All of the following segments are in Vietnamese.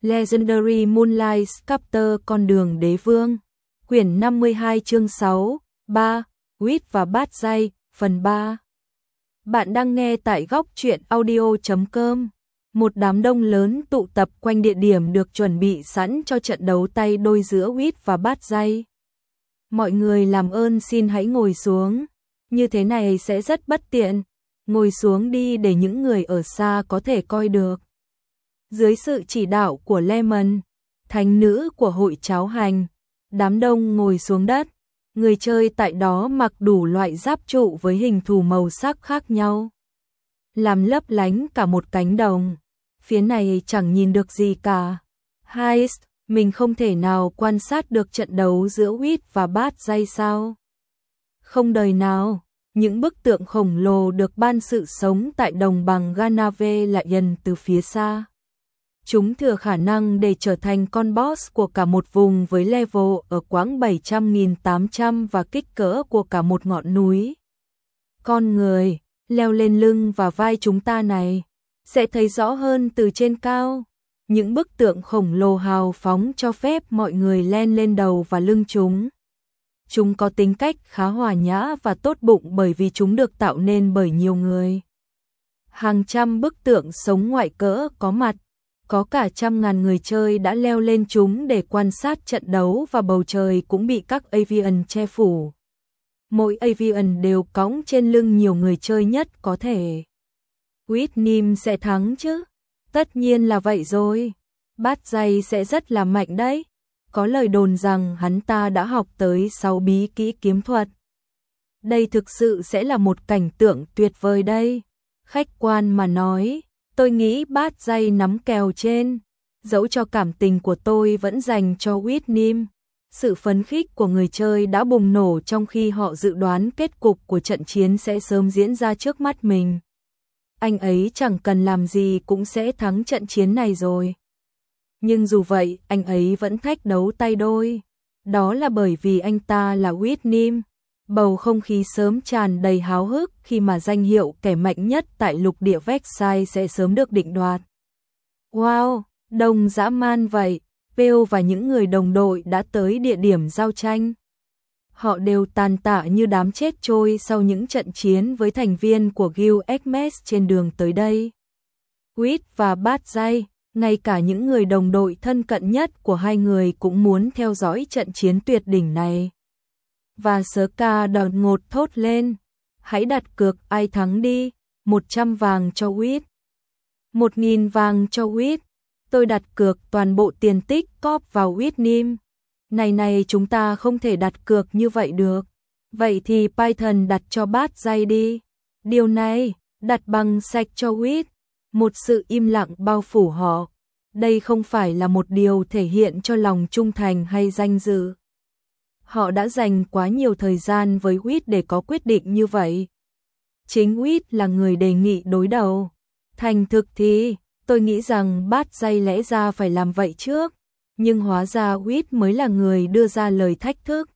Legendary Moonlight Sculptor con đường đế vương. Quyển 52 chương 6, 3, Wit và bát dây, phần 3. Bạn đang nghe tại góc truyện audio.com. Một đám đông lớn tụ tập quanh địa điểm được chuẩn bị sẵn cho trận đấu tay đôi giữa Wit và bát dây. Mọi người làm ơn xin hãy ngồi xuống, như thế này sẽ rất bất tiện. Ngồi xuống đi để những người ở xa có thể coi được. Dưới sự chỉ đạo của Lemon, thánh nữ của hội cháo hành, đám đông ngồi xuống đất. Người chơi tại đó mặc đủ loại giáp trụ với hình thù màu sắc khác nhau, làm lấp lánh cả một cánh đồng. Phía này chẳng nhìn được gì cả. Heist, mình không thể nào quan sát được trận đấu giữa Wit và bát dây sao? Không đời nào. Những bức tượng khổng lồ được ban sự sống tại đồng bằng Ganave lại dần từ phía xa. Chúng thừa khả năng để trở thành con boss của cả một vùng với level ở quãng 700.800 và kích cỡ của cả một ngọn núi. Con người, leo lên lưng và vai chúng ta này, sẽ thấy rõ hơn từ trên cao. Những bức tượng khổng lồ hào phóng cho phép mọi người len lên đầu và lưng chúng. Chúng có tính cách khá hòa nhã và tốt bụng bởi vì chúng được tạo nên bởi nhiều người. Hàng trăm bức tượng sống ngoại cỡ có mặt, có cả trăm ngàn người chơi đã leo lên chúng để quan sát trận đấu và bầu trời cũng bị các avian che phủ. Mỗi avian đều cõng trên lưng nhiều người chơi nhất có thể. Whitnim sẽ thắng chứ? Tất nhiên là vậy rồi. Bát dây sẽ rất là mạnh đấy. Có lời đồn rằng hắn ta đã học tới 6 bí kỹ kiếm thuật. Đây thực sự sẽ là một cảnh tượng tuyệt vời đây. Khách quan mà nói, tôi nghĩ bát dây nắm kèo trên. Dẫu cho cảm tình của tôi vẫn dành cho Whitnim. Sự phấn khích của người chơi đã bùng nổ trong khi họ dự đoán kết cục của trận chiến sẽ sớm diễn ra trước mắt mình. Anh ấy chẳng cần làm gì cũng sẽ thắng trận chiến này rồi. Nhưng dù vậy, anh ấy vẫn thách đấu tay đôi. Đó là bởi vì anh ta là Whitnim. Bầu không khí sớm tràn đầy háo hức khi mà danh hiệu kẻ mạnh nhất tại lục địa Vexai sẽ sớm được định đoạt. Wow, đông dã man vậy. Peo và những người đồng đội đã tới địa điểm giao tranh. Họ đều tàn tạ như đám chết trôi sau những trận chiến với thành viên của Guild Hermes trên đường tới đây. Wit và bát dây, ngay cả những người đồng đội thân cận nhất của hai người cũng muốn theo dõi trận chiến tuyệt đỉnh này. Và Ska đột ngột thốt lên, hãy đặt cược ai thắng đi, 100 vàng cho Wit. 1.000 vàng cho Wit. Tôi đặt cược toàn bộ tiền tích cóp vào Whitnim. Này chúng ta không thể đặt cược như vậy được. Vậy thì Python đặt cho bát dây đi. Điều này, đặt bằng sạch cho Wit. Một sự im lặng bao phủ họ. Đây không phải là một điều thể hiện cho lòng trung thành hay danh dự. Họ đã dành quá nhiều thời gian với Wit để có quyết định như vậy. Chính Wit là người đề nghị đối đầu. Thành thực thì, tôi nghĩ rằng bát dây lẽ ra phải làm vậy trước. Nhưng hóa ra Wit mới là người đưa ra lời thách thức.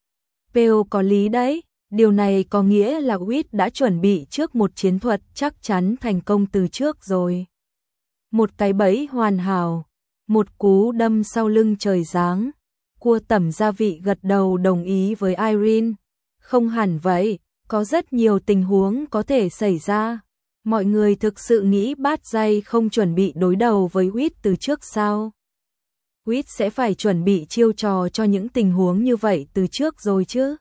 Peo có lý đấy. Điều này có nghĩa là Wit đã chuẩn bị trước một chiến thuật chắc chắn thành công từ trước rồi. Một cái bẫy hoàn hảo. Một cú đâm sau lưng trời giáng. Cua tẩm gia vị gật đầu đồng ý với Irene. Không hẳn vậy, có rất nhiều tình huống có thể xảy ra. Mọi người thực sự nghĩ bát dây không chuẩn bị đối đầu với Wit từ trước sao? Wit sẽ phải chuẩn bị chiêu trò cho những tình huống như vậy từ trước rồi chứ?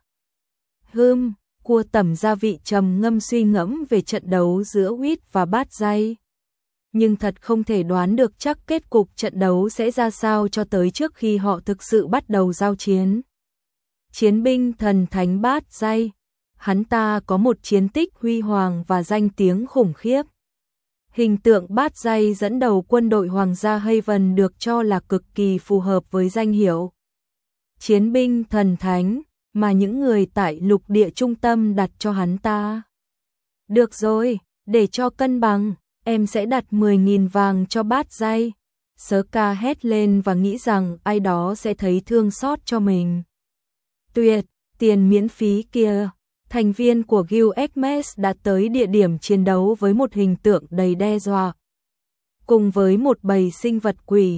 Cua tẩm gia vị trầm ngâm suy ngẫm về trận đấu giữa Wit và bát dây. Nhưng thật không thể đoán được chắc kết cục trận đấu sẽ ra sao cho tới trước khi họ thực sự bắt đầu giao chiến. Chiến binh thần thánh bát dây. Hắn ta có một chiến tích huy hoàng và danh tiếng khủng khiếp. Hình tượng bát dây dẫn đầu quân đội Hoàng gia Haven được cho là cực kỳ phù hợp với danh hiệu chiến binh thần thánh mà những người tại lục địa trung tâm đặt cho hắn ta. Được rồi, để cho cân bằng, em sẽ đặt 10.000 vàng cho bát dây. Ska hét lên và nghĩ rằng ai đó sẽ thấy thương xót cho mình. Tuyệt, tiền miễn phí kìa. Thành viên của Guild Hermes đã tới địa điểm chiến đấu với một hình tượng đầy đe dọa. Cùng với một bầy sinh vật quỷ,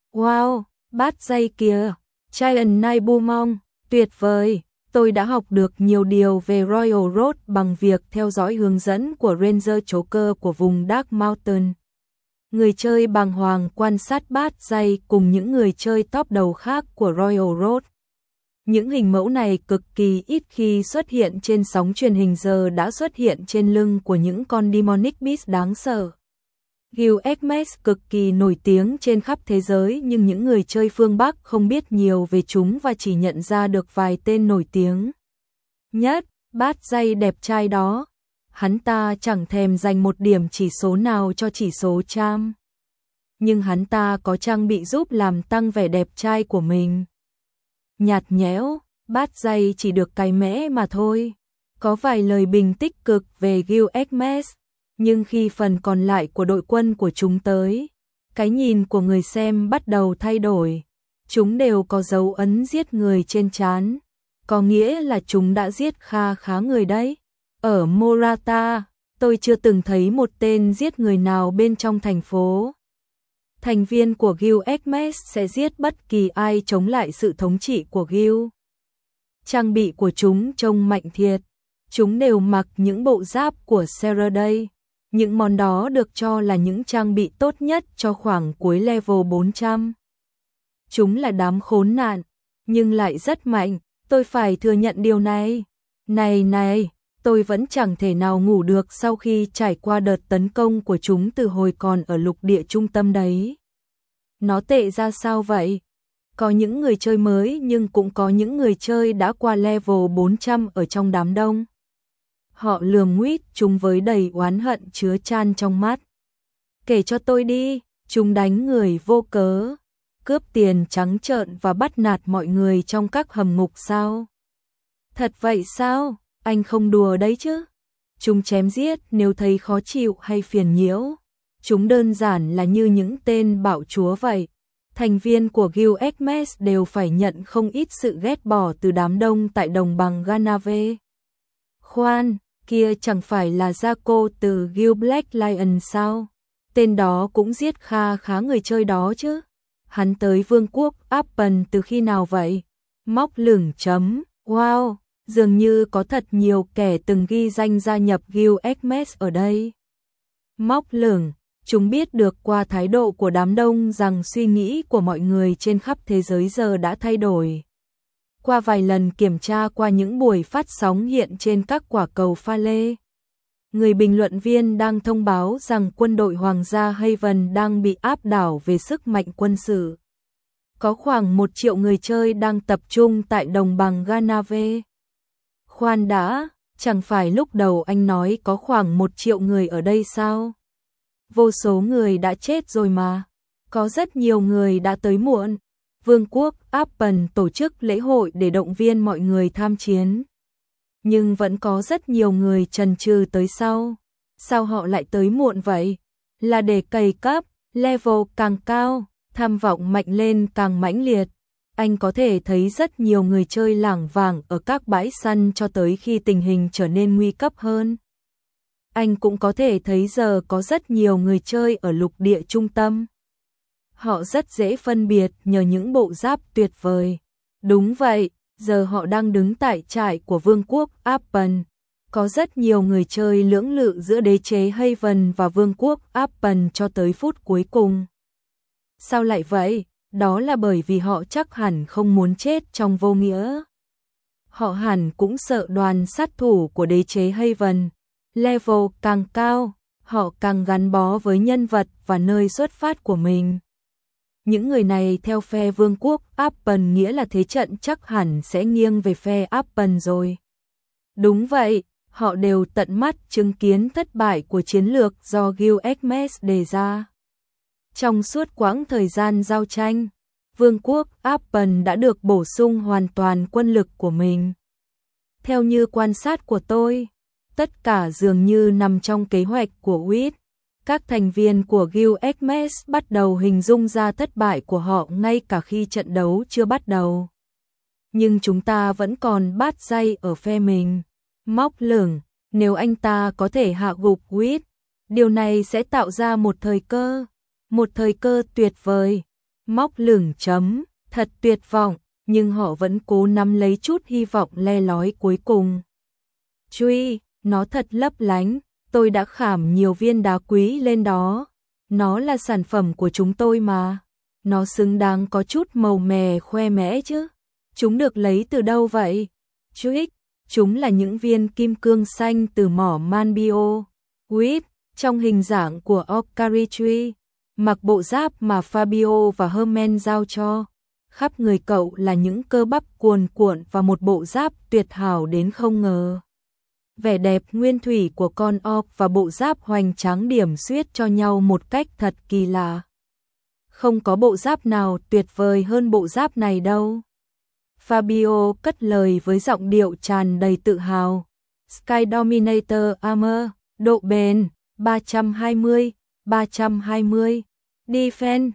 Wow, bát dây kìa, Giant Nai Bumong, tuyệt vời. Tôi đã học được nhiều điều về Royal Road bằng việc theo dõi hướng dẫn của Ranger Joker của vùng Dark Mountain. Người chơi bàng hoàng quan sát bát dây cùng những người chơi top đầu khác của Royal Road. Những hình mẫu này cực kỳ ít khi xuất hiện trên sóng truyền hình, giờ đã xuất hiện trên lưng của những con Demonic Beast đáng sợ. Guild Hermes cực kỳ nổi tiếng trên khắp thế giới, nhưng những người chơi phương Bắc không biết nhiều về chúng và chỉ nhận ra được vài tên nổi tiếng nhất. Bát dây đẹp trai đó, hắn ta chẳng thèm dành một điểm chỉ số nào cho chỉ số charm. Nhưng hắn ta có trang bị giúp làm tăng vẻ đẹp trai của mình. Nhạt nhẽo, bát dây chỉ được cái mẽ mà thôi. Có vài lời bình tích cực về Guild Hermes, nhưng khi phần còn lại của đội quân của chúng tới, cái nhìn của người xem bắt đầu thay đổi. Chúng đều có dấu ấn giết người trên trán, có nghĩa là chúng đã giết khá người đấy. Ở Morata, tôi chưa từng thấy một tên giết người nào bên trong thành phố. Thành viên của Guild Hermes sẽ giết bất kỳ ai chống lại sự thống trị của Guild. Trang bị của chúng trông mạnh thiệt. Chúng đều mặc những bộ giáp của Faraday. Những món đó được cho là những trang bị tốt nhất cho khoảng cuối level 400. Chúng là đám khốn nạn, nhưng lại rất mạnh, tôi phải thừa nhận điều này. Này, tôi vẫn chẳng thể nào ngủ được sau khi trải qua đợt tấn công của chúng từ hồi còn ở lục địa trung tâm đấy. Nó tệ ra sao vậy? Có những người chơi mới nhưng cũng có những người chơi đã qua level 400 ở trong đám đông. Họ lườm nguýt chúng với đầy oán hận chứa chan trong mắt. Kể cho tôi đi, chúng đánh người vô cớ, cướp tiền trắng trợn và bắt nạt mọi người trong các hầm ngục sao? Thật vậy sao? Anh không đùa đấy chứ? Chúng chém giết nếu thấy khó chịu hay phiền nhiễu. Chúng đơn giản là như những tên bạo chúa vậy. Thành viên của Guild Hermes đều phải nhận không ít sự ghét bỏ từ đám đông tại đồng bằng Ganave. Khoan, kia chẳng phải là Jaco từ Guild Black Lion sao? Tên đó cũng giết khá người chơi đó chứ. Hắn tới vương quốc Appen từ khi nào vậy? Móc lửng chấm. Wow, dường như có thật nhiều kẻ từng ghi danh gia nhập Guild Hermes ở đây. Móc lửng, chúng biết được qua thái độ của đám đông rằng suy nghĩ của mọi người trên khắp thế giới giờ đã thay đổi. Qua vài lần kiểm tra qua những buổi phát sóng hiện trên các quả cầu pha lê, người bình luận viên đang thông báo rằng quân đội Hoàng gia Haven đang bị áp đảo về sức mạnh quân sự. Có khoảng 1 triệu người chơi đang tập trung tại đồng bằng Ganave. Khoan đã, chẳng phải lúc đầu anh nói có khoảng 1 triệu người ở đây sao? Vô số người đã chết rồi mà. Có rất nhiều người đã tới muộn. Vương quốc Appen tổ chức lễ hội để động viên mọi người tham chiến. Nhưng vẫn có rất nhiều người chần chừ tới sau. Sao họ lại tới muộn vậy? Là để cày cấp, level càng cao, tham vọng mạnh lên càng mãnh liệt. Anh có thể thấy rất nhiều người chơi lảng vảng ở các bãi săn cho tới khi tình hình trở nên nguy cấp hơn. Anh cũng có thể thấy giờ có rất nhiều người chơi ở lục địa trung tâm. Họ rất dễ phân biệt nhờ những bộ giáp tuyệt vời. Đúng vậy, giờ họ đang đứng tại trại của vương quốc Appen. Có rất nhiều người chơi lưỡng lự giữa đế chế Haven và vương quốc Appen cho tới phút cuối cùng. Sao lại vậy? Đó là bởi vì họ chắc hẳn không muốn chết trong vô nghĩa. Họ hẳn cũng sợ đoàn sát thủ của đế chế Haven. Level càng cao, họ càng gắn bó với nhân vật và nơi xuất phát của mình. Những người này theo phe vương quốc Appen nghĩa là thế trận chắc hẳn sẽ nghiêng về phe Appen rồi. Đúng vậy, họ đều tận mắt chứng kiến thất bại của chiến lược do Guild Hermes đề ra. Trong suốt quãng thời gian giao tranh, vương quốc Appen đã được bổ sung hoàn toàn quân lực của mình. Theo như quan sát của tôi, tất cả dường như nằm trong kế hoạch của Witt. Các thành viên của Guild Hermes bắt đầu hình dung ra thất bại của họ ngay cả khi trận đấu chưa bắt đầu. Nhưng chúng ta vẫn còn bát dây ở phe mình. Móc lửng, nếu anh ta có thể hạ gục Witt, điều này sẽ tạo ra một thời cơ tuyệt vời. Móc lửng chấm, thật tuyệt vọng, nhưng họ vẫn cố nắm lấy chút hy vọng le lói cuối cùng. Truy, nó thật lấp lánh, tôi đã khảm nhiều viên đá quý lên đó. Nó là sản phẩm của chúng tôi mà. Nó xứng đáng có chút màu mè khoe mẽ chứ. Chúng được lấy từ đâu vậy? Chuích, chúng là những viên kim cương xanh từ mỏ Manbio. Whip, trong hình dạng của Okaritree, mặc bộ giáp mà Fabio và Herman giao cho. Khắp người cậu là những cơ bắp cuồn cuộn và một bộ giáp tuyệt hảo đến không ngờ. Vẻ đẹp nguyên thủy của con orc và bộ giáp hoành tráng điểm xuyết cho nhau một cách thật kỳ lạ. Không có bộ giáp nào tuyệt vời hơn bộ giáp này đâu. Fabio cất lời với giọng điệu tràn đầy tự hào. Sky Dominator Armor, độ bền 320, 320, Defense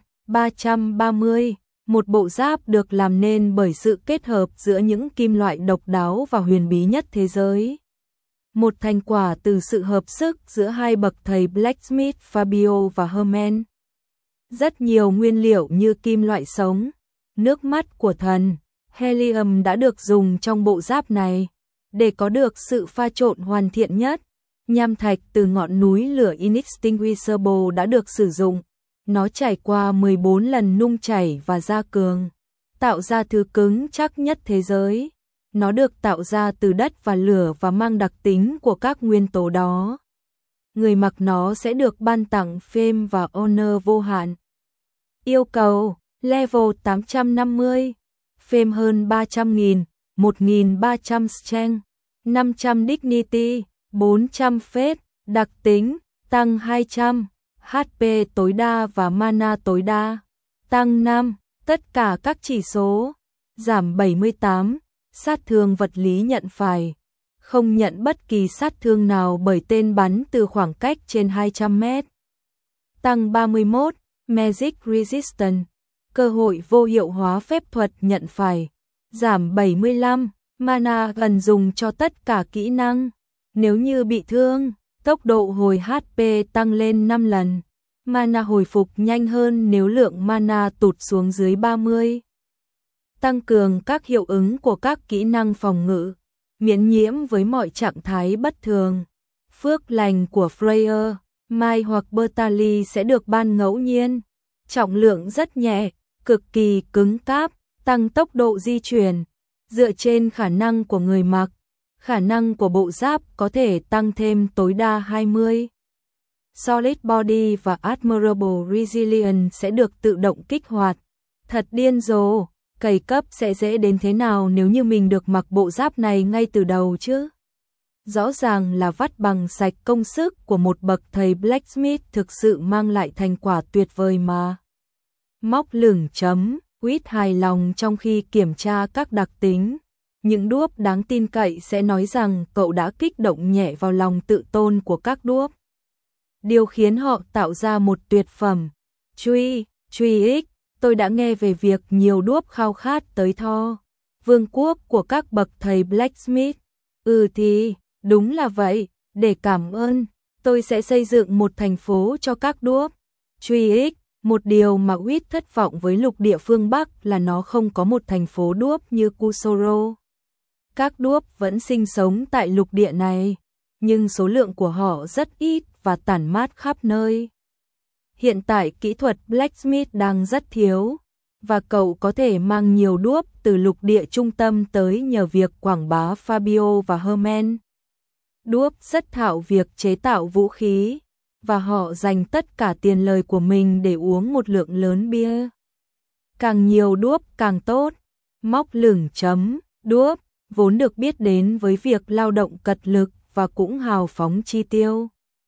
330. Một bộ giáp được làm nên bởi sự kết hợp giữa những kim loại độc đáo và huyền bí nhất thế giới. Một thành quả từ sự hợp sức giữa hai bậc thầy Blacksmith Fabio và Herman. Rất nhiều nguyên liệu như kim loại sống, nước mắt của thần, helium đã được dùng trong bộ giáp này. Để có được sự pha trộn hoàn thiện nhất, nham thạch từ ngọn núi lửa Inextinguishable đã được sử dụng. Nó trải qua 14 lần nung chảy và gia cường, tạo ra thứ cứng chắc nhất thế giới. Nó được tạo ra từ đất và lửa và mang đặc tính của các nguyên tố đó. Người mặc nó sẽ được ban tặng fame và honor vô hạn. Yêu cầu, level 850, fame hơn 300.000, 1.300 strength, 500 dignity, 400 faith, đặc tính, tăng 200, HP tối đa và mana tối đa, tăng 5, tất cả các chỉ số, giảm 78, sát thương vật lý nhận phải, không nhận bất kỳ sát thương nào bởi tên bắn từ khoảng cách trên 200 mét. Tăng 31, Magic Resistance, cơ hội vô hiệu hóa phép thuật nhận phải, giảm 75, mana gần dùng cho tất cả kỹ năng. Nếu như bị thương, tốc độ hồi HP tăng lên 5 lần. Mana hồi phục nhanh hơn nếu lượng mana tụt xuống dưới 30. Tăng cường các hiệu ứng của các kỹ năng phòng ngự, miễn nhiễm với mọi trạng thái bất thường. Phước lành của Freya, Mai hoặc Bertali sẽ được ban ngẫu nhiên. Trọng lượng rất nhẹ, cực kỳ cứng cáp, tăng tốc độ di chuyển. Dựa trên khả năng của người mặc, khả năng của bộ giáp có thể tăng thêm tối đa 20. Solid Body và Admirable Resilience sẽ được tự động kích hoạt. Thật điên rồ, cày cấp sẽ dễ đến thế nào nếu như mình được mặc bộ giáp này ngay từ đầu chứ? Rõ ràng là vắt bằng sạch công sức của một bậc thầy Blacksmith thực sự mang lại thành quả tuyệt vời mà. Móc lửng chấm, Quýt hài lòng trong khi kiểm tra các đặc tính. Những đuốc đáng tin cậy sẽ nói rằng cậu đã kích động nhẹ vào lòng tự tôn của các đuốc. Điều khiến họ tạo ra một tuyệt phẩm. Truy X, tôi đã nghe về việc nhiều đuốc khao khát tới Thor, vương quốc của các bậc thầy Blacksmith. Thì, đúng là vậy, để cảm ơn, tôi sẽ xây dựng một thành phố cho các đuốc. Truy X, một điều mà Quýt thất vọng với lục địa phương Bắc là nó không có một thành phố đuốc như Kusoro. Các đuốc vẫn sinh sống tại lục địa này, nhưng số lượng của họ rất ít và tản mát khắp nơi. Hiện tại kỹ thuật Blacksmith đang rất thiếu, và cậu có thể mang nhiều đuốc từ lục địa trung tâm tới nhờ việc quảng bá Fabio và Herman. Đuốc rất thạo việc chế tạo vũ khí, và họ dành tất cả tiền lời của mình để uống một lượng lớn bia. Càng nhiều đuốc càng tốt. Móc lửng chấm, đuốc vốn được biết đến với việc lao động cật lực và cũng hào phóng chi tiêu.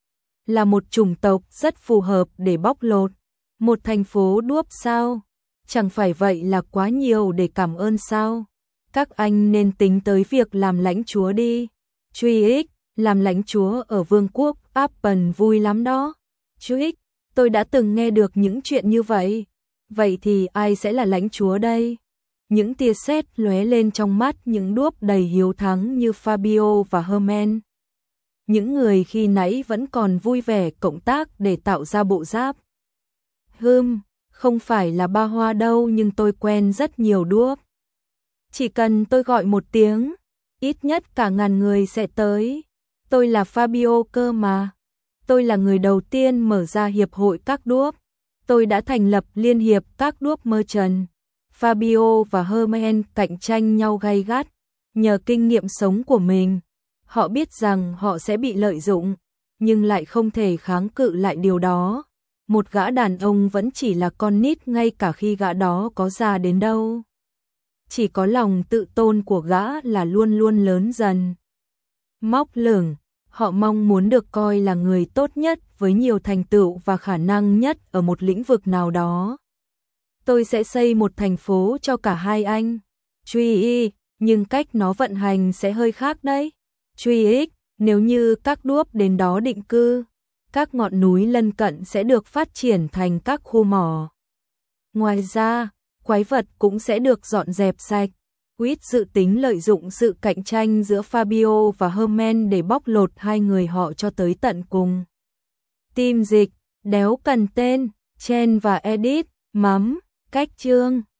Là một chủng tộc rất phù hợp để bóc lột. Một thành phố đuốc sao? Chẳng phải vậy là quá nhiều để cảm ơn sao? Các anh nên tính tới việc làm lãnh chúa đi. Truy X, làm lãnh chúa ở vương quốc Appen vui lắm đó. Truy X, tôi đã từng nghe được những chuyện như vậy. Vậy thì ai sẽ là lãnh chúa đây? Những tia sét lóe lên trong mắt những đuốc đầy hiếu thắng như Fabio và Herman. Những người khi nãy vẫn còn vui vẻ cộng tác để tạo ra bộ giáp. Không phải là ba hoa đâu nhưng tôi quen rất nhiều đuốc. Chỉ cần tôi gọi một tiếng, ít nhất cả ngàn người sẽ tới. Tôi là Fabio cơ mà. Tôi là người đầu tiên mở ra hiệp hội các đuốc. Tôi đã thành lập liên hiệp các đuốc merchant. Fabio và Herman cạnh tranh nhau gay gắt. Nhờ kinh nghiệm sống của mình, họ biết rằng họ sẽ bị lợi dụng, nhưng lại không thể kháng cự lại điều đó. Một gã đàn ông vẫn chỉ là con nít ngay cả khi gã đó có già đến đâu. Chỉ có lòng tự tôn của gã là luôn luôn lớn dần. Móc lửng, họ mong muốn được coi là người tốt nhất với nhiều thành tựu và khả năng nhất ở một lĩnh vực nào đó. Tôi sẽ xây một thành phố cho cả hai anh. Truy, nhưng cách nó vận hành sẽ hơi khác đấy. Truy, nếu như các đuốc đến đó định cư, các ngọn núi lân cận sẽ được phát triển thành các khu mỏ. Ngoài ra, quái vật cũng sẽ được dọn dẹp sạch. Quýt dự tính lợi dụng sự cạnh tranh giữa Fabio và Herman để bóc lột hai người họ cho tới tận cùng. Team dịch, đéo cần tên, Chen và Edith, mắm, cách chương.